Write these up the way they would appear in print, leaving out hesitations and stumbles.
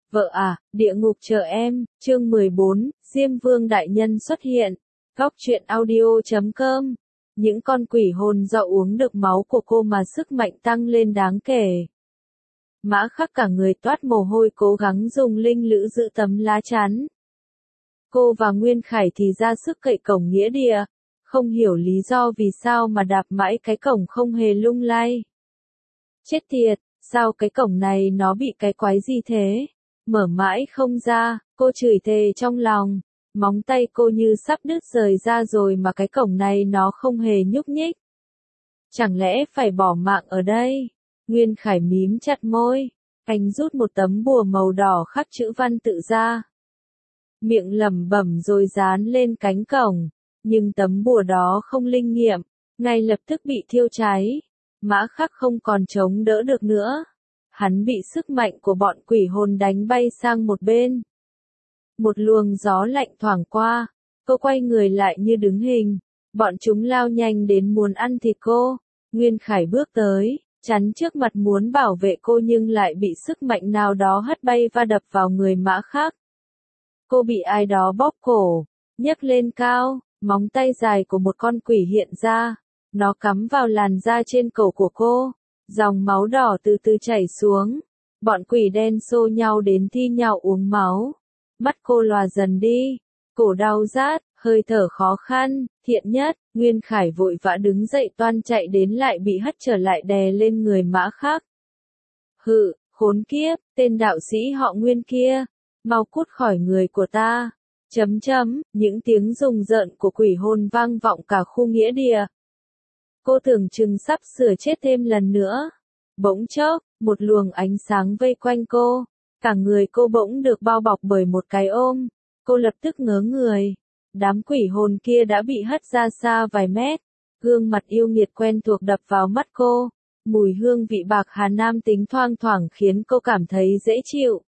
Vợ à, địa ngục chờ em, chương 14, Diêm Vương Đại Nhân xuất hiện. Góc truyện audio.com. Những con quỷ hồn do uống được máu của cô mà sức mạnh tăng lên đáng kể. Mã Khắc cả người toát mồ hôi cố gắng dùng linh lữ giữ tấm lá chắn. Cô và Nguyên Khải thì ra sức cậy cổng nghĩa địa, không hiểu lý do vì sao mà đạp mãi cái cổng không hề lung lay. Chết tiệt, sao cái cổng này nó bị cái quái gì thế? Mở mãi không ra, cô chửi thề trong lòng, móng tay cô như sắp đứt rời ra rồi mà cái cổng này nó không hề nhúc nhích. Chẳng lẽ phải bỏ mạng ở đây? Nguyên Khải mím chặt môi, anh rút một tấm bùa màu đỏ khắc chữ văn tự ra. Miệng lẩm bẩm rồi dán lên cánh cổng, nhưng tấm bùa đó không linh nghiệm, ngay lập tức bị thiêu cháy. Mã Khắc không còn chống đỡ được nữa. Hắn bị sức mạnh của bọn quỷ hồn đánh bay sang một bên. Một luồng gió lạnh thoảng qua, cô quay người lại như đứng hình. Bọn chúng lao nhanh đến muốn ăn thịt cô. Nguyên Khải bước tới, chắn trước mặt muốn bảo vệ cô nhưng lại bị sức mạnh nào đó hất bay và đập vào người Mã Khắc. Cô bị ai đó bóp cổ, nhấc lên cao, móng tay dài của một con quỷ hiện ra. Nó cắm vào làn da trên cổ của cô. Dòng máu đỏ từ từ chảy xuống. Bọn quỷ đen xô nhau đến thi nhau uống máu. Mắt cô lòa dần đi. Cổ đau rát, hơi thở khó khăn. Thiện nhất, Nguyên Khải vội vã đứng dậy toan chạy đến lại bị hất trở lại đè lên người Mã Khắc. Hự, khốn kiếp, tên đạo sĩ họ Nguyên kia. Mau cút khỏi người của ta. Những tiếng rùng rợn của quỷ hồn vang vọng cả khu nghĩa địa. Cô tưởng chừng sắp sửa chết thêm lần nữa. Bỗng chốc, một luồng ánh sáng vây quanh cô. Cả người cô bỗng được bao bọc bởi một cái ôm. Cô lập tức ngớ người. Đám quỷ hồn kia đã bị hất ra xa vài mét. Gương mặt yêu nghiệt quen thuộc đập vào mắt cô. Mùi hương vị bạc hà nam tính thoang thoảng khiến cô cảm thấy dễ chịu.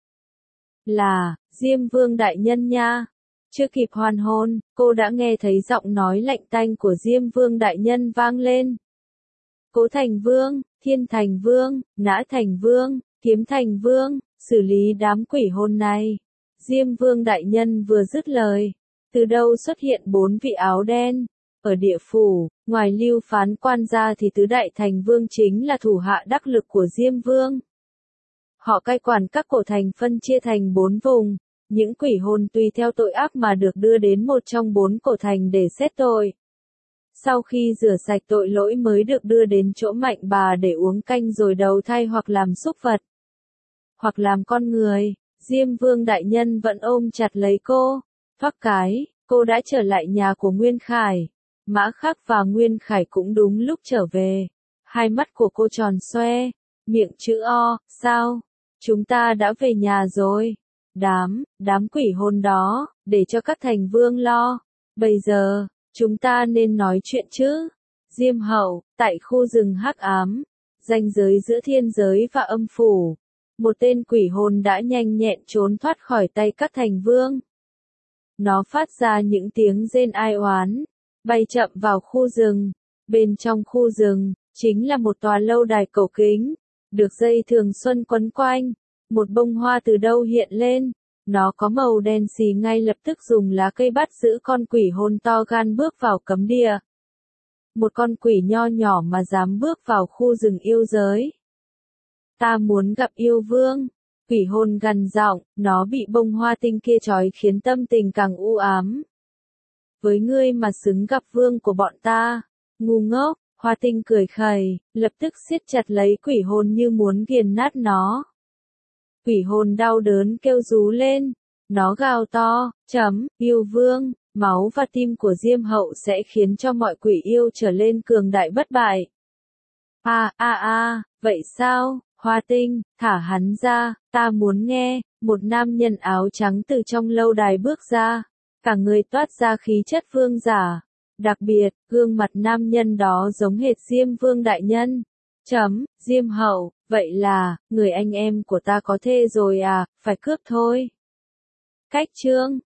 Là, Diêm Vương Đại Nhân nha. Chưa kịp hoàn hồn, cô đã nghe thấy giọng nói lạnh tanh của Diêm Vương Đại Nhân vang lên. Cố Thành Vương, Thiên Thành Vương, Nã Thành Vương, Kiếm Thành Vương, xử lý đám quỷ hồn này. Diêm Vương Đại Nhân vừa dứt lời. Từ đâu xuất hiện 4 vị áo đen? Ở địa phủ, ngoài Lưu Phán Quan ra thì tứ Đại Thành Vương chính là thủ hạ đắc lực của Diêm Vương. Họ cai quản các cổ thành phân chia thành 4 vùng. Những quỷ hồn tùy theo tội ác mà được đưa đến một trong 4 cổ thành để xét tội. Sau khi rửa sạch tội lỗi mới được đưa đến chỗ Mạnh Bà để uống canh rồi đầu thai hoặc làm súc vật. Hoặc làm con người. Diêm Vương Đại Nhân vẫn ôm chặt lấy cô. Thoắc cái, cô đã trở lại nhà của Nguyên Khải. Mã Khắc và Nguyên Khải cũng đúng lúc trở về. Hai mắt của cô tròn xoe. Miệng chữ O, sao? Chúng ta đã về nhà rồi. Đám quỷ hồn đó, để cho các thành vương lo. Bây giờ, chúng ta nên nói chuyện chứ. Diêm Hậu, tại khu rừng hắc ám, ranh giới giữa thiên giới và âm phủ. Một tên quỷ hồn đã nhanh nhẹn trốn thoát khỏi tay các thành vương. Nó phát ra những tiếng rên ai oán, bay chậm vào khu rừng. Bên trong khu rừng, chính là một tòa lâu đài cổ kính, được dây thường xuân quấn quanh. Một bông hoa từ đâu hiện lên, nó có màu đen xì ngay lập tức dùng lá cây bắt giữ con quỷ hồn to gan bước vào cấm địa. Một con quỷ nho nhỏ mà dám bước vào khu rừng yêu giới. Ta muốn gặp yêu vương. Quỷ hồn gằn giọng, nó bị bông hoa tinh kia trói khiến tâm tình càng u ám. Với ngươi mà xứng gặp vương của bọn ta, ngu ngốc, hoa tinh cười khẩy, lập tức siết chặt lấy quỷ hồn như muốn nghiền nát nó. Quỷ hồn đau đớn kêu rú lên. Nó gào to, yêu vương, máu và tim của Diêm Hậu sẽ khiến cho mọi quỷ yêu trở lên cường đại bất bại. Vậy sao, Hoa Tinh, thả hắn ra, ta muốn nghe. Một nam nhân áo trắng từ trong lâu đài bước ra. Cả người toát ra khí chất vương giả. Đặc biệt, gương mặt nam nhân đó giống hệt Diêm Vương Đại Nhân. Diêm Hậu, vậy là, người anh em của ta có thê rồi à, phải cướp thôi. Cách chương